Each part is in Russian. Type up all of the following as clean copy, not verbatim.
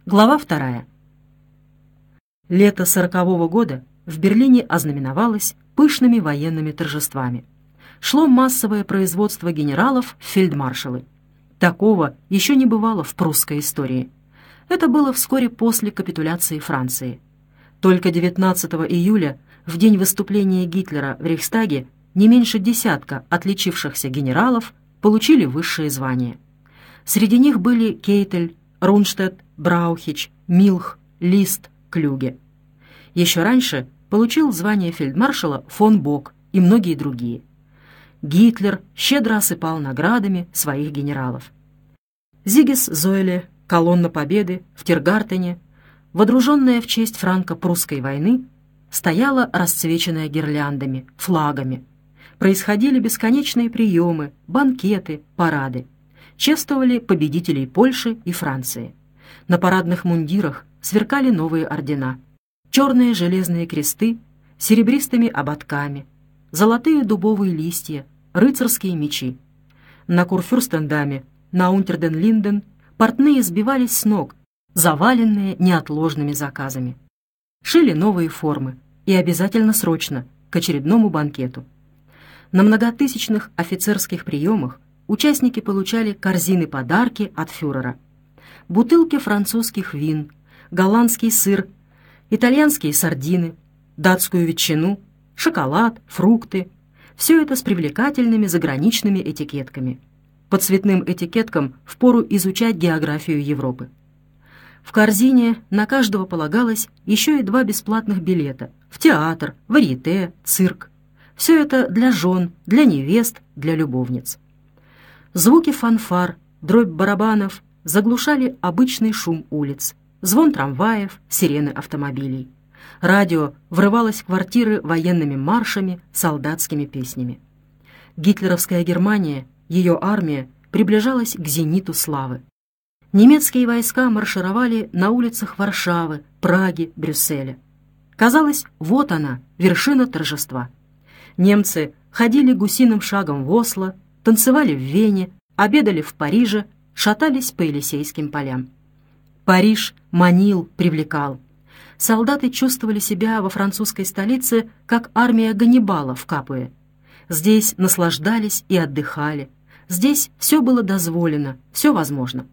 Глава 2. Лето 1940 года в Берлине ознаменовалось пышными военными торжествами. Шло массовое производство генералов в фельдмаршалы. Такого еще не бывало в прусской истории. Это было вскоре после капитуляции Франции. Только 19 июля, в день выступления Гитлера в Рейхстаге, не меньше десятка отличившихся генералов получили высшие звания. Среди них были Кейтель, Рунштедт, Браухич, Милх, Лист, Клюге. Еще раньше получил звание фельдмаршала фон Бок и многие другие. Гитлер щедро осыпал наградами своих генералов. Зигис Зойле, колонна Победы в Тиргартене, водруженная в честь франко-прусской войны, стояла расцвеченная гирляндами, флагами. Происходили бесконечные приемы, банкеты, парады. Чествовали победителей Польши и Франции. На парадных мундирах сверкали новые ордена. Черные железные кресты с серебристыми ободками, золотые дубовые листья, рыцарские мечи. На Курфюрстендаме, на Унтерден-Линден портные сбивались с ног, заваленные неотложными заказами. Шили новые формы, и обязательно срочно, к очередному банкету. На многотысячных офицерских приемах участники получали корзины-подарки от фюрера. Бутылки французских вин, голландский сыр, итальянские сардины, датскую ветчину, шоколад, фрукты. Все это с привлекательными заграничными этикетками. По цветным этикеткам впору изучать географию Европы. В корзине на каждого полагалось еще и 2 бесплатных билета в театр, варьете, цирк. Все это для жен, для невест, для любовниц. Звуки фанфар, дробь барабанов заглушали обычный шум улиц, звон трамваев, сирены автомобилей. Радио врывалось в квартиры военными маршами, солдатскими песнями. Гитлеровская Германия, ее армия, приближалась к зениту славы. Немецкие войска маршировали на улицах Варшавы, Праги, Брюсселя. Казалось, вот она, вершина торжества. Немцы ходили гусиным шагом в Осло, танцевали в Вене, обедали в Париже, шатались по Елисейским полям. Париж манил, привлекал. Солдаты чувствовали себя во французской столице, как армия Ганнибала в Капуэ. Здесь наслаждались и отдыхали. Здесь все было дозволено, все возможно.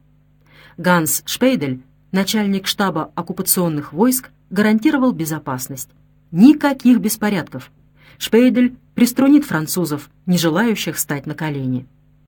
Ганс Шпейдель, начальник штаба оккупационных войск, гарантировал безопасность. Никаких беспорядков. Шпейдель приструнит французов, не желающих стать на колени.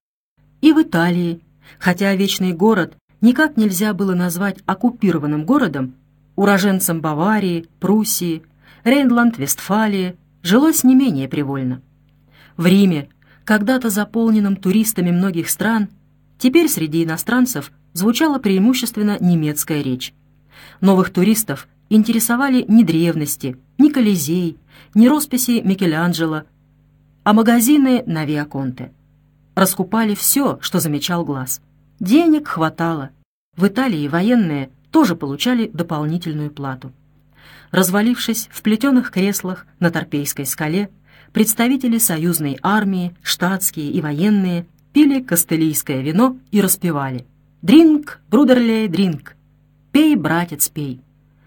И в Италии, хотя Вечный город никак нельзя было назвать оккупированным городом, уроженцам Баварии, Пруссии, Рейнланд-Вестфалии жилось не менее привольно. В Риме, когда-то заполненном туристами многих стран, теперь среди иностранцев звучала преимущественно немецкая речь. Новых туристов интересовали не древности, не Колизей, не росписи Микеланджело, а магазины на Виаконте. Раскупали все, что замечал глаз. Денег хватало. В Италии военные тоже получали дополнительную плату. Развалившись в плетеных креслах на Торпейской скале, представители союзной армии, штатские и военные пили кастелийское вино и распевали «Дринк, брудерлей, дринк! Пей, братец, пей!».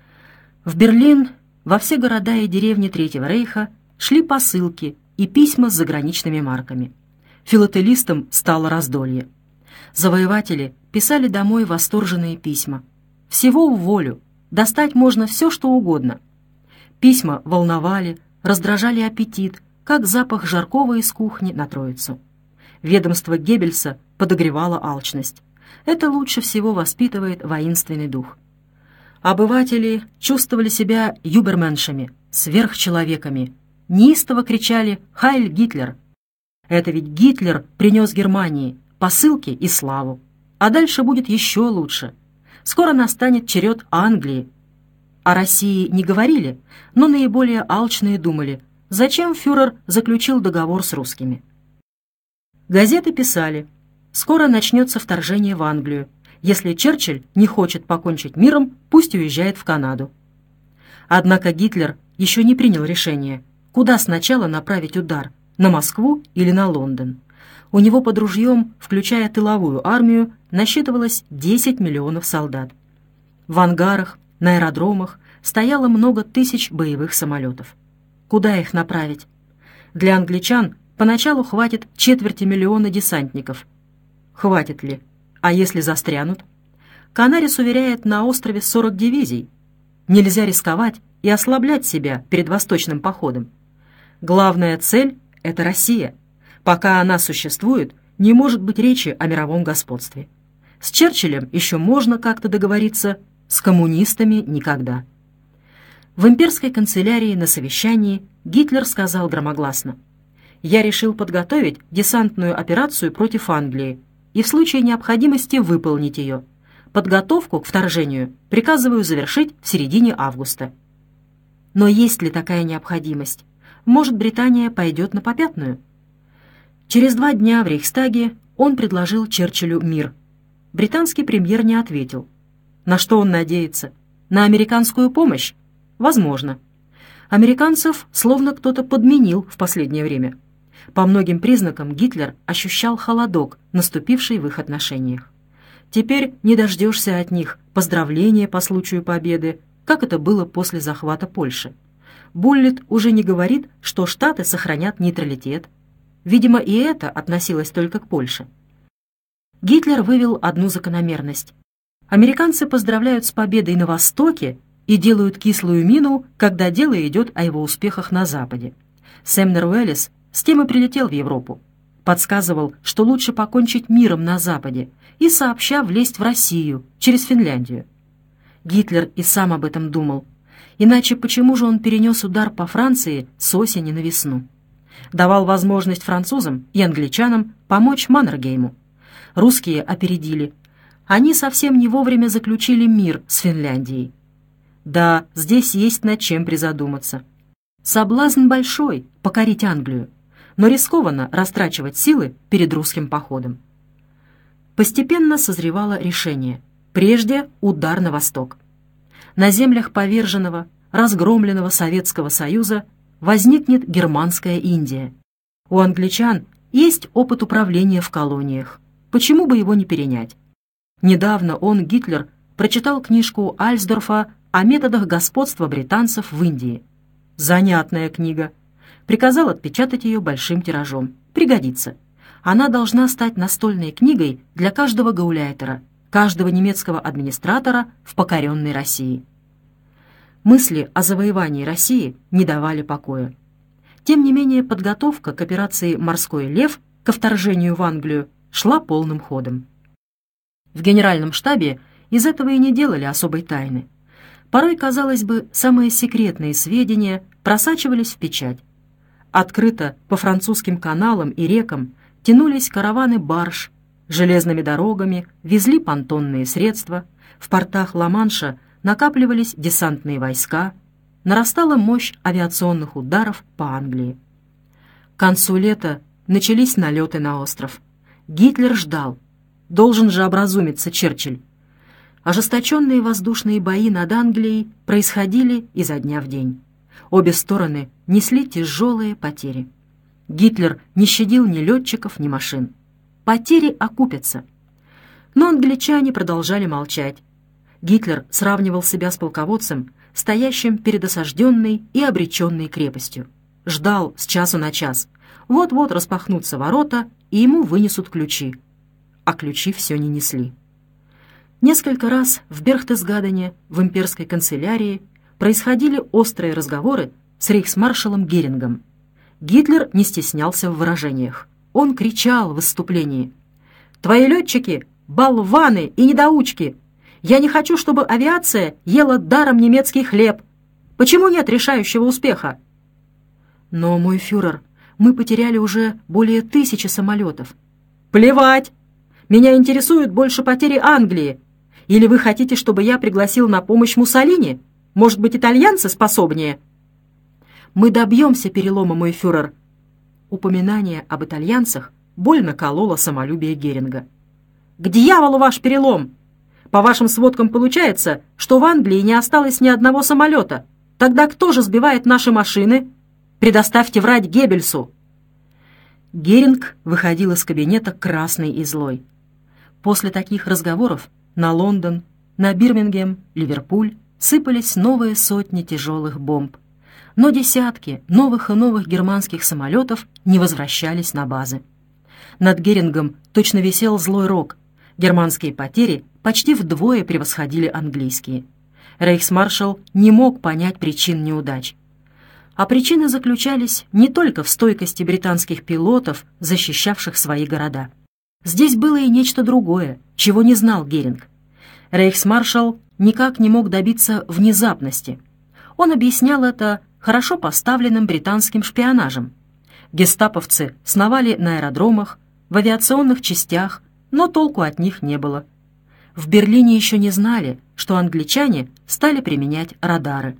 В Берлин, во все города и деревни Третьего рейха шли посылки и письма с заграничными марками. Филателистам стало раздолье. Завоеватели писали домой восторженные письма. Всего в волю, достать можно все, что угодно. Письма волновали, раздражали аппетит, как запах жаркого из кухни на Троицу. Ведомство Геббельса подогревало алчность. Это лучше всего воспитывает воинственный дух. Обыватели чувствовали себя юберменшами, сверхчеловеками, неистово кричали «Хайль Гитлер!». Это ведь Гитлер принес Германии посылки и славу. А дальше будет еще лучше. Скоро настанет черед Англии. О России не говорили, но наиболее алчные думали, зачем фюрер заключил договор с русскими. Газеты писали, скоро начнется вторжение в Англию. Если Черчилль не хочет покончить миром, пусть уезжает в Канаду. Однако Гитлер еще не принял решение, куда сначала направить удар, на Москву или на Лондон. У него под ружьем, включая тыловую армию, насчитывалось 10 миллионов солдат. В ангарах, на аэродромах стояло много тысяч боевых самолетов. Куда их направить? Для англичан поначалу хватит 250 000 десантников. Хватит ли? А если застрянут? Канарис уверяет, на острове 40 дивизий. Нельзя рисковать и ослаблять себя перед восточным походом. Главная цель — это Россия. Пока она существует, не может быть речи о мировом господстве. С Черчиллем еще можно как-то договориться, с коммунистами никогда. В имперской канцелярии на совещании Гитлер сказал громогласно: «Я решил подготовить десантную операцию против Англии и в случае необходимости выполнить ее. Подготовку к вторжению приказываю завершить в середине августа». Но есть ли такая необходимость? Может, Британия пойдет на попятную? Через 2 дня в Рейхстаге он предложил Черчиллю мир. Британский премьер не ответил. На что он надеется? На американскую помощь? Возможно. Американцев словно кто-то подменил в последнее время. По многим признакам Гитлер ощущал холодок, наступивший в их отношениях. Теперь не дождешься от них поздравления по случаю победы, как это было после захвата Польши. Буллит уже не говорит, что Штаты сохранят нейтралитет. Видимо, и это относилось только к Польше. Гитлер вывел одну закономерность. Американцы поздравляют с победой на Востоке и делают кислую мину, когда дело идет о его успехах на Западе. Сэмнер Уэллис с тем и прилетел в Европу. Подсказывал, что лучше покончить миром на Западе и сообща влезть в Россию через Финляндию. Гитлер и сам об этом думал. Иначе почему же он перенес удар по Франции с осени на весну? Давал возможность французам и англичанам помочь Маннергейму. Русские опередили. Они совсем не вовремя заключили мир с Финляндией. Да, здесь есть над чем призадуматься. Соблазн большой — покорить Англию, но рискованно растрачивать силы перед русским походом. Постепенно созревало решение. Прежде удар на восток. На землях поверженного, разгромленного Советского Союза возникнет германская Индия. У англичан есть опыт управления в колониях. Почему бы его не перенять? Недавно он, Гитлер, прочитал книжку Альсдорфа о методах господства британцев в Индии. Занятная книга. Приказал отпечатать ее большим тиражом. Пригодится. Она должна стать настольной книгой для каждого гауляйтера, каждого немецкого администратора в покоренной России. Мысли о завоевании России не давали покоя. Тем не менее, подготовка к операции «Морской лев» ко вторжению в Англию шла полным ходом. В генеральном штабе из этого и не делали особой тайны. Порой, казалось бы, самые секретные сведения просачивались в печать. Открыто по французским каналам и рекам тянулись караваны барж, железными дорогами везли понтонные средства, в портах Ла-Манша накапливались десантные войска, нарастала мощь авиационных ударов по Англии. К концу лета начались налеты на остров. Гитлер ждал. Должен же образумиться Черчилль. Ожесточенные воздушные бои над Англией происходили изо дня в день. Обе стороны несли тяжелые потери. Гитлер не щадил ни летчиков, ни машин. Потери окупятся. Но англичане продолжали молчать. Гитлер сравнивал себя с полководцем, стоящим перед осажденной и обреченной крепостью. Ждал с часу на час. Вот-вот распахнутся ворота, и ему вынесут ключи. А ключи все не несли. Несколько раз в Берхтесгадене, в имперской канцелярии, происходили острые разговоры с рейхсмаршалом Герингом. Гитлер не стеснялся в выражениях. Он кричал в выступлении: «Твои летчики — болваны и недоучки! Я не хочу, чтобы авиация ела даром немецкий хлеб! Почему нет решающего успеха?» «Но, мой фюрер, мы потеряли уже более 1000 самолетов». «Плевать! Меня интересуют больше потери Англии. Или вы хотите, чтобы я пригласил на помощь Муссолини? Может быть, итальянцы способнее?» «Мы добьемся перелома, мой фюрер». Упоминание об итальянцах больно кололо самолюбие Геринга. «К дьяволу ваш перелом! По вашим сводкам получается, что в Англии не осталось ни одного самолета. Тогда кто же сбивает наши машины? Предоставьте врать Геббельсу!» Геринг выходил из кабинета красный и злой. После таких разговоров на Лондон, На Бирмингем, Ливерпуль сыпались новые сотни тяжелых бомб. Но десятки новых и новых германских самолетов не возвращались на базы. Над Герингом точно висел злой рок. Германские потери почти вдвое превосходили английские. Рейхсмаршал не мог понять причин неудач. А причины заключались не только в стойкости британских пилотов, защищавших свои города. Здесь было и нечто другое, чего не знал Геринг. Рейхсмаршал никак не мог добиться внезапности. Он объяснял это хорошо поставленным британским шпионажем. Гестаповцы сновали на аэродромах, в авиационных частях, но толку от них не было. В Берлине еще не знали, что англичане стали применять радары.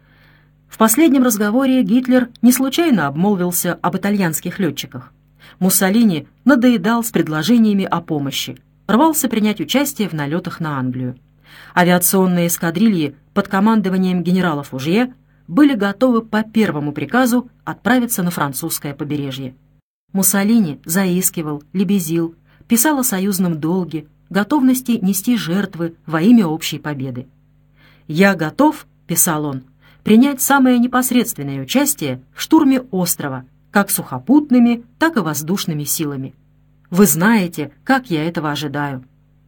В последнем разговоре Гитлер не случайно обмолвился об итальянских летчиках. Муссолини надоедал с предложениями о помощи, рвался принять участие в налетах на Англию. Авиационные эскадрильи под командованием генерала Фужье были готовы по первому приказу отправиться на французское побережье. Муссолини заискивал, лебезил, писал о союзном долге, готовности нести жертвы во имя общей победы. «Я готов», — писал он, — «принять самое непосредственное участие в штурме острова, как сухопутными, так и воздушными силами. Вы знаете, как я этого ожидаю».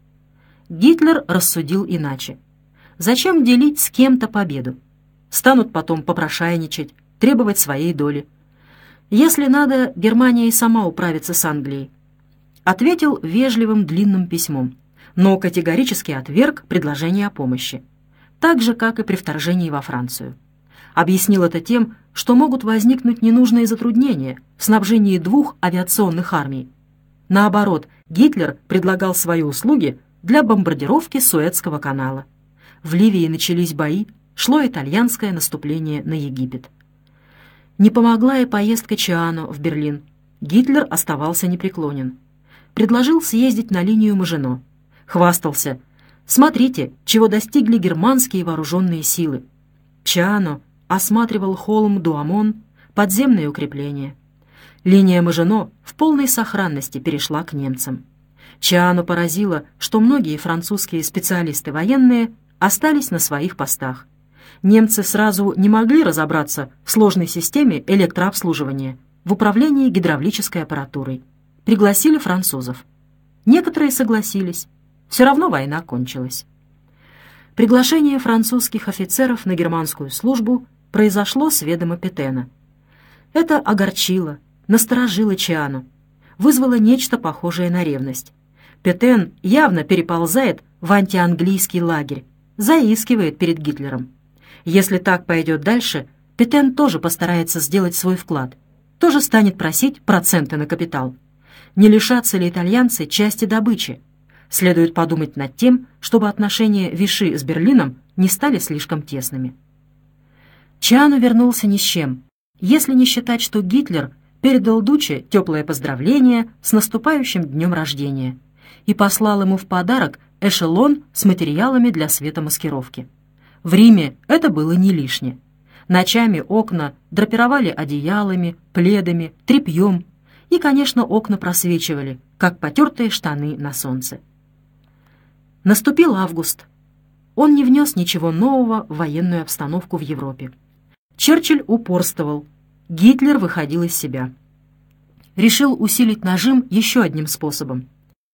Гитлер рассудил иначе. Зачем делить с кем-то победу? Станут потом попрошайничать, требовать своей доли. Если надо, Германия и сама управится с Англией. Ответил вежливым длинным письмом, но категорически отверг предложение о помощи, так же, как и при вторжении во Францию. Объяснил это тем, что могут возникнуть ненужные затруднения в снабжении двух авиационных армий. Наоборот, Гитлер предлагал свои услуги для бомбардировки Суэцкого канала. В Ливии начались бои, шло итальянское наступление на Египет. Не помогла и поездка Чиано в Берлин. Гитлер оставался непреклонен. Предложил съездить на линию Мажино. Хвастался: «Смотрите, чего достигли германские вооруженные силы». Чиано осматривал холм Дуамон, подземные укрепления. Линия Мажино в полной сохранности перешла к немцам. Чиано поразило, что многие французские специалисты военные остались на своих постах. Немцы сразу не могли разобраться в сложной системе электрообслуживания, в управлении гидравлической аппаратурой. Пригласили французов. Некоторые согласились. Все равно война кончилась. Приглашение французских офицеров на германскую службу произошло с ведома Петена. Это огорчило, насторожило Чиано, вызвало нечто похожее на ревность. Петен явно переползает в антианглийский лагерь, заискивает перед Гитлером. Если так пойдет дальше, Петен тоже постарается сделать свой вклад, тоже станет просить проценты на капитал. Не лишатся ли итальянцы части добычи? Следует подумать над тем, чтобы отношения Виши с Берлином не стали слишком тесными. Чиано вернулся ни с чем, если не считать, что Гитлер передал Дуче теплое поздравление с наступающим днем рождения и послал ему в подарок эшелон с материалами для светомаскировки. В Риме это было не лишнее. Ночами окна драпировали одеялами, пледами, тряпьем, и, конечно, окна просвечивали, как потертые штаны на солнце. Наступил август. Он не внес ничего нового в военную обстановку в Европе. Черчилль упорствовал. Гитлер выходил из себя. Решил усилить нажим еще одним способом.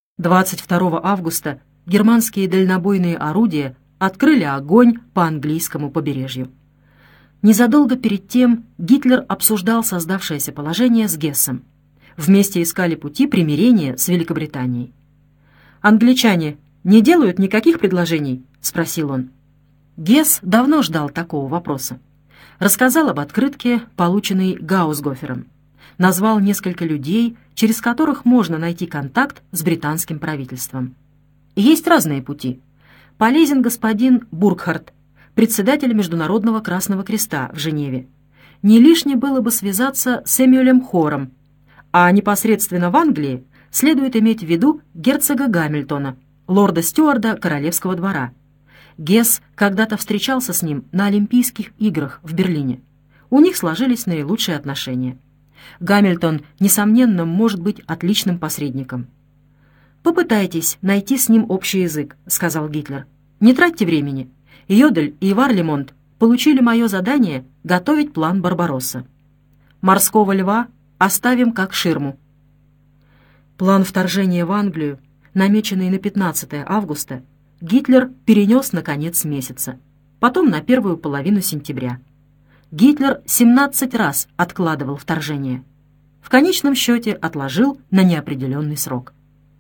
22 августа германские дальнобойные орудия открыли огонь по английскому побережью. Незадолго перед тем Гитлер обсуждал создавшееся положение с Гессом. Вместе искали пути примирения с Великобританией. «Англичане не делают никаких предложений?» — спросил он. Гесс давно ждал такого вопроса. Рассказал об открытке, полученной Гаусгофером. Назвал несколько людей, через которых можно найти контакт с британским правительством. Есть разные пути. Полезен господин Буркхарт, председатель Международного Красного Креста в Женеве. Не лишне было бы связаться с Эмюэлем Хором, а непосредственно в Англии следует иметь в виду герцога Гамильтона, лорда-стюарда Королевского двора. Гесс когда-то встречался с ним на Олимпийских играх в Берлине. У них сложились наилучшие отношения. Гамильтон, несомненно, может быть отличным посредником. «Попытайтесь найти с ним общий язык», — сказал Гитлер. Не тратьте времени. Йодель и Варлемонт получили мое задание готовить план Барбаросса. Морского льва оставим как ширму». План вторжения в Англию, намеченный на 15 августа, Гитлер перенес на конец месяца, потом на первую половину сентября. Гитлер 17 раз откладывал вторжение. В конечном счете отложил на неопределенный срок.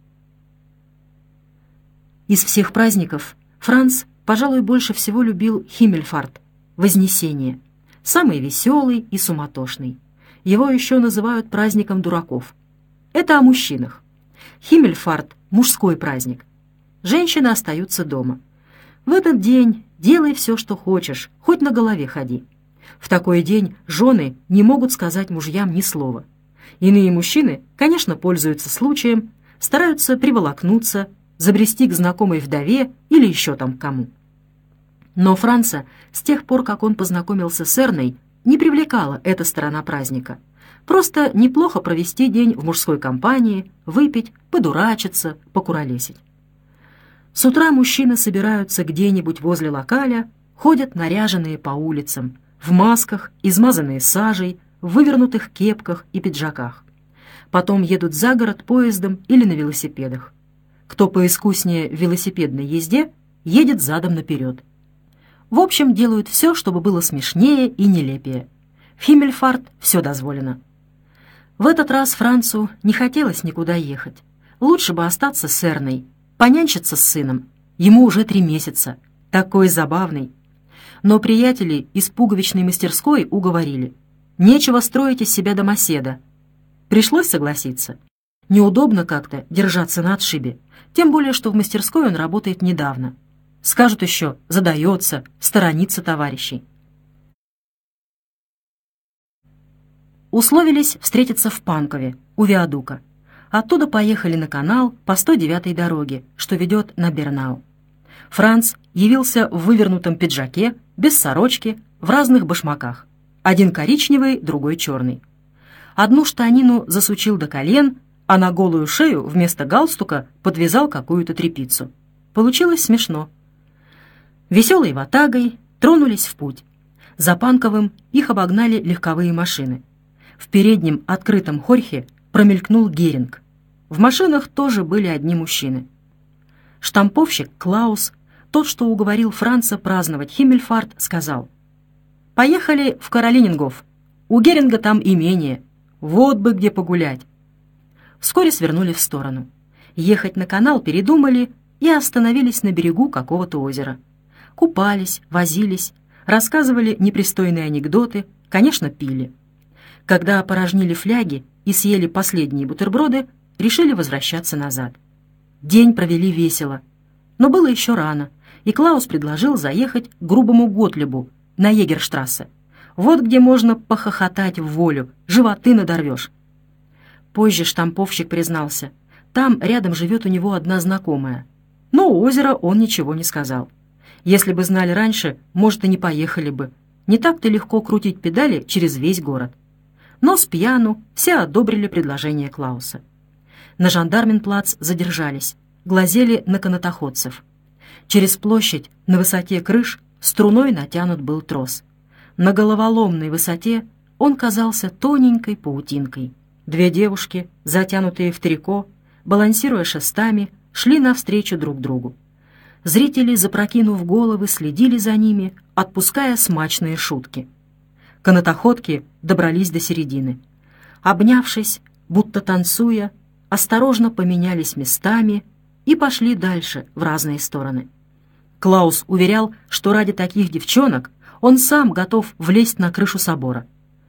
Из всех праздников Франц, пожалуй, больше всего любил Химмельфарт, Вознесение, самый веселый и суматошный. Его еще называют праздником дураков. Это о мужчинах. Химмельфарт — мужской праздник. Женщины остаются дома. В этот день делай все, что хочешь, хоть на голове ходи. В такой день жены не могут сказать мужьям ни слова. Иные мужчины, конечно, пользуются случаем, стараются приволокнуться, забрести к знакомой вдове или еще там к кому. Но Франца, с тех пор, как он познакомился с Эрной, не привлекала эта сторона праздника. Просто неплохо провести день в мужской компании, выпить, подурачиться, покуролесить. С утра мужчины собираются где-нибудь возле локаля, ходят наряженные по улицам, в масках, измазанные сажей, в вывернутых кепках и пиджаках. Потом едут за город поездом или на велосипедах. Кто поискуснее в велосипедной езде, едет задом наперед. В общем, делают все, чтобы было смешнее и нелепее. В Химмельфарт все дозволено. В этот раз Францу не хотелось никуда ехать. Лучше бы остаться с Эрной, понянчиться с сыном. Ему уже 3 месяца. Такой забавный. Но приятели из пуговичной мастерской уговорили. Нечего строить из себя домоседа. Пришлось согласиться. Неудобно как-то держаться на отшибе, тем более, что в мастерской он работает недавно. Скажут еще, задается, сторонится товарищей. Условились встретиться в Панкове, у Виадука. Оттуда поехали на канал по 109-й дороге, что ведет на Бернау. Франц явился в вывернутом пиджаке, без сорочки, в разных башмаках. Один коричневый, другой черный. Одну штанину засучил до колен, а на голую шею вместо галстука подвязал какую-то тряпицу. Получилось смешно. Веселой ватагой тронулись в путь. За Панковым их обогнали легковые машины. В переднем открытом хорьхе промелькнул Геринг. В машинах тоже были одни мужчины. Штамповщик Клаус, тот, что уговорил Франца праздновать Химмельфарт, сказал: «Поехали в Каролинингоф. У Геринга там имение. Вот бы где погулять». Вскоре свернули в сторону. Ехать на канал передумали и остановились на берегу какого-то озера. Купались, возились, рассказывали непристойные анекдоты, конечно, пили. Когда опорожнили фляги и съели последние бутерброды, решили возвращаться назад. День провели весело, но было еще рано, и Клаус предложил заехать к грубому Готлибу на Егерштрассе. Вот где можно похохотать в волю, животы надорвешь. Позже штамповщик признался, там рядом живет у него одна знакомая. Но у озера он ничего не сказал. Если бы знали раньше, может, и не поехали бы. Не так-то легко крутить педали через весь город. Но с пьяну все одобрили предложение Клауса. На Жандарменплац задержались, глазели на канатоходцев. Через площадь на высоте крыш струной натянут был трос. На головоломной высоте он казался тоненькой паутинкой. 2 девушки, затянутые в трико, балансируя шестами, шли навстречу друг другу. Зрители, запрокинув головы, следили за ними, отпуская смачные шутки. Канатоходки добрались до середины. Обнявшись, будто танцуя, осторожно поменялись местами и пошли дальше в разные стороны. Клаус уверял, что ради таких девчонок он сам готов влезть на крышу собора.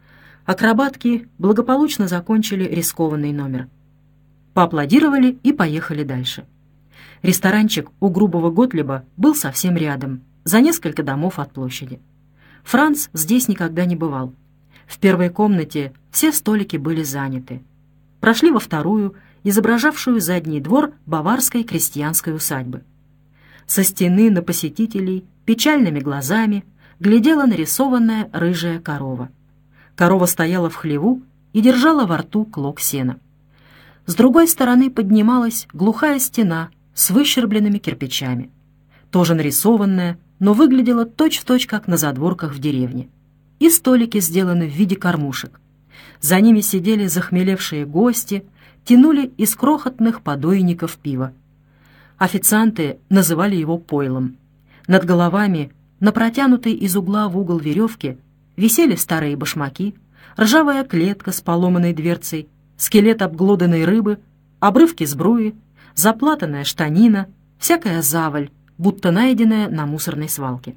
Акробатки благополучно закончили рискованный номер. Поаплодировали и поехали дальше. Ресторанчик у грубого Готлиба был совсем рядом, за несколько домов от площади. Франц здесь никогда не бывал. В первой комнате все столики были заняты. Прошли во вторую, изображавшую задний двор баварской крестьянской усадьбы. Со стены на посетителей печальными глазами глядела нарисованная рыжая корова. Корова стояла в хлеву и держала во рту клок сена. С другой стороны поднималась глухая стена с выщербленными кирпичами. тоже нарисованная, но выглядела точь-в-точь, как на задворках в деревне. И столики сделаны в виде кормушек. За ними сидели захмелевшие гости, тянули из крохотных подойников пива. Официанты называли его пойлом. Над головами, на протянутой из угла в угол веревке, висели старые башмаки, ржавая клетка с поломанной дверцей, скелет обглоданной рыбы, обрывки сбруи, заплатанная штанина, всякая заваль, будто найденная на мусорной свалке.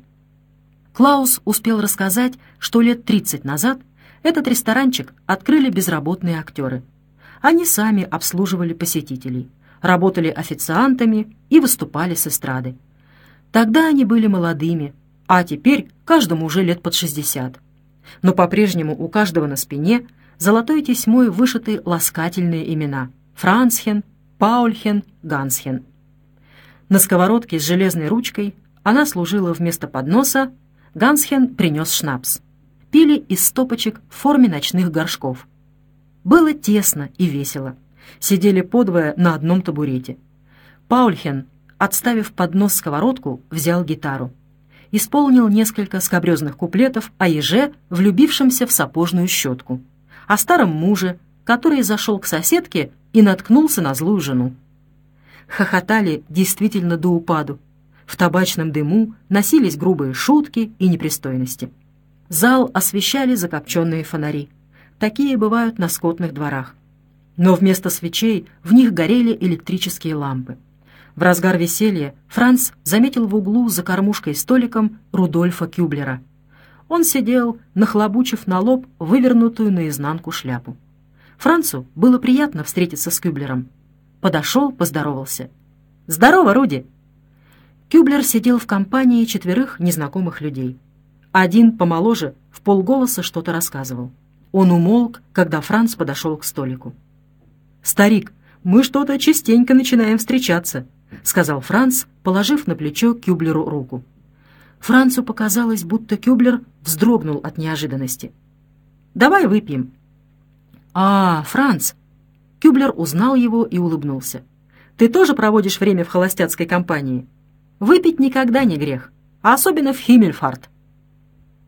Клаус успел рассказать, что лет 30 назад этот ресторанчик открыли безработные актеры. Они сами обслуживали посетителей, работали официантами и выступали с эстрады. Тогда они были молодыми, а теперь каждому уже лет под 60. Но по-прежнему у каждого на спине золотой тесьмой вышиты ласкательные имена: Францхен, Паульхен, Гансхен. На сковородке с железной ручкой она служила вместо подноса, Гансхен принес шнапс. Пили из стопочек в форме ночных горшков. Было тесно и весело. Сидели подвое на одном табурете. Паульхен, отставив под нос сковородку, взял гитару. Исполнил несколько скабрезных куплетов о еже, влюбившемся в сапожную щетку, о старом муже, который зашел к соседке и наткнулся на злую жену. Хохотали действительно до упаду. В табачном дыму носились грубые шутки и непристойности. Зал освещали закопченные фонари. Такие бывают на скотных дворах. Но вместо свечей в них горели электрические лампы. В разгар веселья Франц заметил в углу за кормушкой столиком Рудольфа Кюблера. Он сидел, нахлобучив на лоб вывернутую наизнанку шляпу. Францу было приятно встретиться с Кюблером. Подошел, поздоровался. «Здорово, Руди!» Кюблер сидел в компании 4 незнакомых людей. Один, помоложе, вполголоса что-то рассказывал. Он умолк, когда Франц подошел к столику. «Старик, мы что-то частенько начинаем встречаться», — сказал Франц, положив на плечо Кюблеру руку. Францу показалось, будто Кюблер вздрогнул от неожиданности. «Давай выпьем». «А, Франц!» Кюблер узнал его и улыбнулся. «Ты тоже проводишь время в холостяцкой компании? Выпить никогда не грех, а особенно в Химмельфарт.